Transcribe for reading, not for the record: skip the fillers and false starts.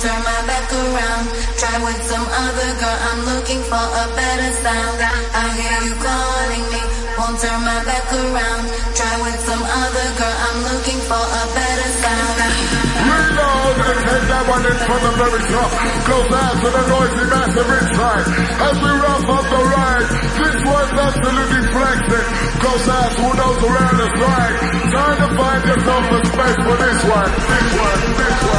turn my back around. Try with some other girl, I'm looking for a better sound. I hear you calling me, won't turn my back around. Try with some other girl, I'm looking for a better sound. Reload and take that one in from the very top. Close out to the noisy massive inside. As we wrap up the ride, this one's absolutely flexing. Close out who knows around the side. Trying to find yourself a space for this one.